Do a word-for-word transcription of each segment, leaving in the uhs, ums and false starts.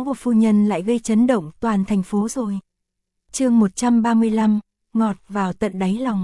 của phu nhân lại gây chấn động toàn thành phố rồi. Chương một trăm ba mươi lăm, ngọt vào tận đáy lòng.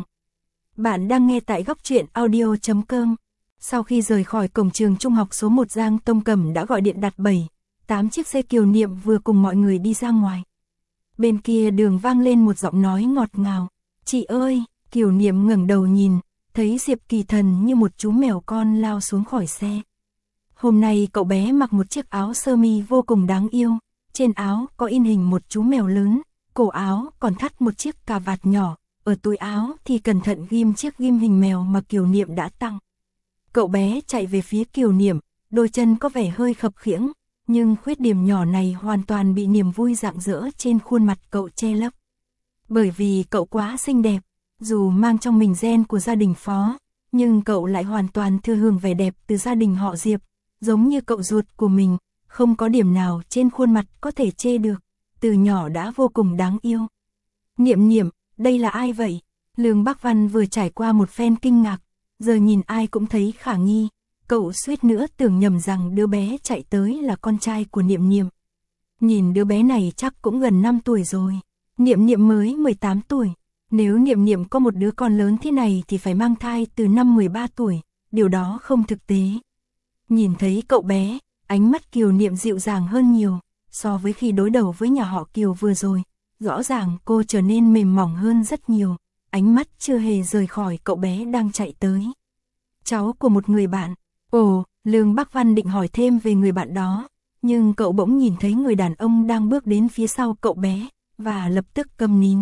Bạn đang nghe tại góc truyện audio chấm com. Sau khi rời khỏi cổng trường trung học số một, Giang Tông Cẩm đã gọi điện đặt bảy, tám chiếc xe Kiều Niệm vừa cùng mọi người đi ra ngoài. Bên kia đường vang lên một giọng nói ngọt ngào. Chị ơi! Kiều Niệm ngẩng đầu nhìn, thấy Diệp Kỳ Thần như một chú mèo con lao xuống khỏi xe. Hôm nay cậu bé mặc một chiếc áo sơ mi vô cùng đáng yêu, trên áo có in hình một chú mèo lớn, cổ áo còn thắt một chiếc cà vạt nhỏ, ở túi áo thì cẩn thận ghim chiếc ghim hình mèo mà Kiều Niệm đã tặng. Cậu bé chạy về phía Kiều Niệm, đôi chân có vẻ hơi khập khiễng, nhưng khuyết điểm nhỏ này hoàn toàn bị niềm vui rạng rỡ trên khuôn mặt cậu che lấp. Bởi vì cậu quá xinh đẹp, dù mang trong mình gen của gia đình Phó, nhưng cậu lại hoàn toàn thừa hưởng vẻ đẹp từ gia đình họ Diệp, giống như cậu ruột của mình, không có điểm nào trên khuôn mặt có thể chê được, từ nhỏ đã vô cùng đáng yêu. Niệm Niệm, đây là ai vậy? Lương Bắc Văn vừa trải qua một phen kinh ngạc, giờ nhìn ai cũng thấy khả nghi, cậu suýt nữa tưởng nhầm rằng đứa bé chạy tới là con trai của Niệm Niệm. Nhìn đứa bé này chắc cũng gần năm tuổi rồi, Niệm Niệm mới mười tám tuổi, nếu Niệm Niệm có một đứa con lớn thế này thì phải mang thai từ năm mười ba tuổi, điều đó không thực tế. Nhìn thấy cậu bé, ánh mắt Kiều Niệm dịu dàng hơn nhiều, so với khi đối đầu với nhà họ Kiều vừa rồi, rõ ràng cô trở nên mềm mỏng hơn rất nhiều, ánh mắt chưa hề rời khỏi cậu bé đang chạy tới. Cháu của một người bạn. Ồ, Lương Bắc Văn định hỏi thêm về người bạn đó, nhưng cậu bỗng nhìn thấy người đàn ông đang bước đến phía sau cậu bé, và lập tức câm nín.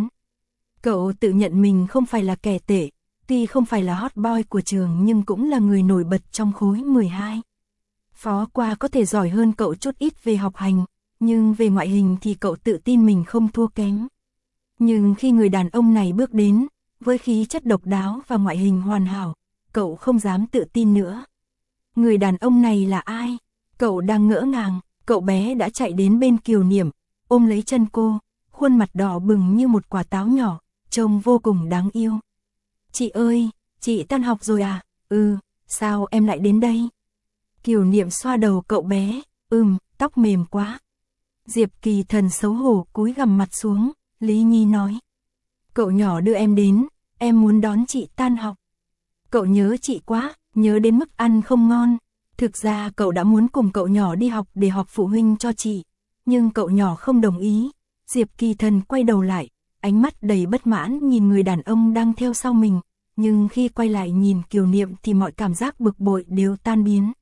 Cậu tự nhận mình không phải là kẻ tệ, tuy không phải là hot boy của trường nhưng cũng là người nổi bật trong khối mười hai. Phó Qua có thể giỏi hơn cậu chút ít về học hành, nhưng về ngoại hình thì cậu tự tin mình không thua kém. Nhưng khi người đàn ông này bước đến, với khí chất độc đáo và ngoại hình hoàn hảo, cậu không dám tự tin nữa. Người đàn ông này là ai? Cậu đang ngỡ ngàng, cậu bé đã chạy đến bên Kiều Niệm, ôm lấy chân cô, khuôn mặt đỏ bừng như một quả táo nhỏ, trông vô cùng đáng yêu. Chị ơi, chị tan học rồi à? Ừ, sao em lại đến đây? Kiều Niệm xoa đầu cậu bé, ừm, tóc mềm quá. Diệp Kỳ Thần xấu hổ cúi gằm mặt xuống, Lý Nhi nói. Cậu nhỏ đưa em đến, em muốn đón chị tan học. Cậu nhớ chị quá, nhớ đến mức ăn không ngon. Thực ra cậu đã muốn cùng cậu nhỏ đi học để họp phụ huynh cho chị, nhưng cậu nhỏ không đồng ý. Diệp Kỳ Thần quay đầu lại, ánh mắt đầy bất mãn nhìn người đàn ông đang theo sau mình, nhưng khi quay lại nhìn Kiều Niệm thì mọi cảm giác bực bội đều tan biến.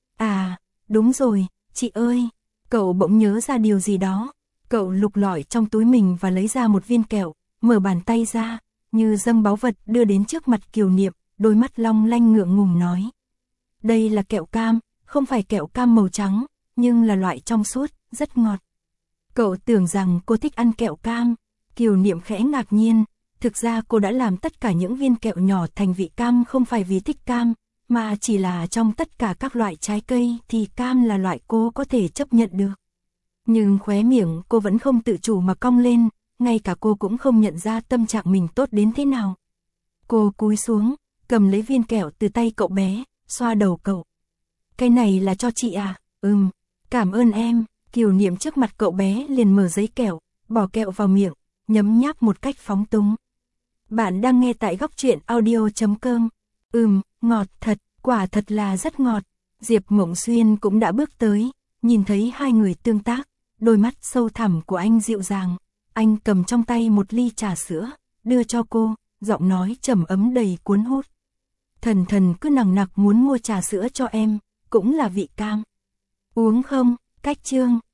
À, đúng rồi, chị ơi, cậu bỗng nhớ ra điều gì đó. Cậu lục lọi trong túi mình và lấy ra một viên kẹo, mở bàn tay ra, như dâng báu vật đưa đến trước mặt Kiều Niệm, đôi mắt long lanh ngượng ngùng nói. Đây là kẹo cam, không phải kẹo cam màu trắng, nhưng là loại trong suốt, rất ngọt. Cậu tưởng rằng cô thích ăn kẹo cam. Kiều Niệm khẽ ngạc nhiên, thực ra cô đã làm tất cả những viên kẹo nhỏ thành vị cam không phải vì thích cam, mà chỉ là trong tất cả các loại trái cây thì cam là loại cô có thể chấp nhận được. Nhưng khóe miệng cô vẫn không tự chủ mà cong lên, ngay cả cô cũng không nhận ra tâm trạng mình tốt đến thế nào. Cô cúi xuống, cầm lấy viên kẹo từ tay cậu bé, xoa đầu cậu. Cái này là cho chị à? Ừm, cảm ơn em. Kiều Niệm trước mặt cậu bé liền mở giấy kẹo, bỏ kẹo vào miệng, nhấm nháp một cách phóng túng. Bạn đang nghe tại góc truyện audio chấm com. Ừm, ngọt thật, quả thật là rất ngọt. Diệp Mộng Xuyên cũng đã bước tới, nhìn thấy hai người tương tác, đôi mắt sâu thẳm của anh dịu dàng. Anh cầm trong tay một ly trà sữa, đưa cho cô, giọng nói trầm ấm đầy cuốn hút. Thần Thần cứ nằng nặc muốn mua trà sữa cho em, cũng là vị cam. Uống không? Cách chương.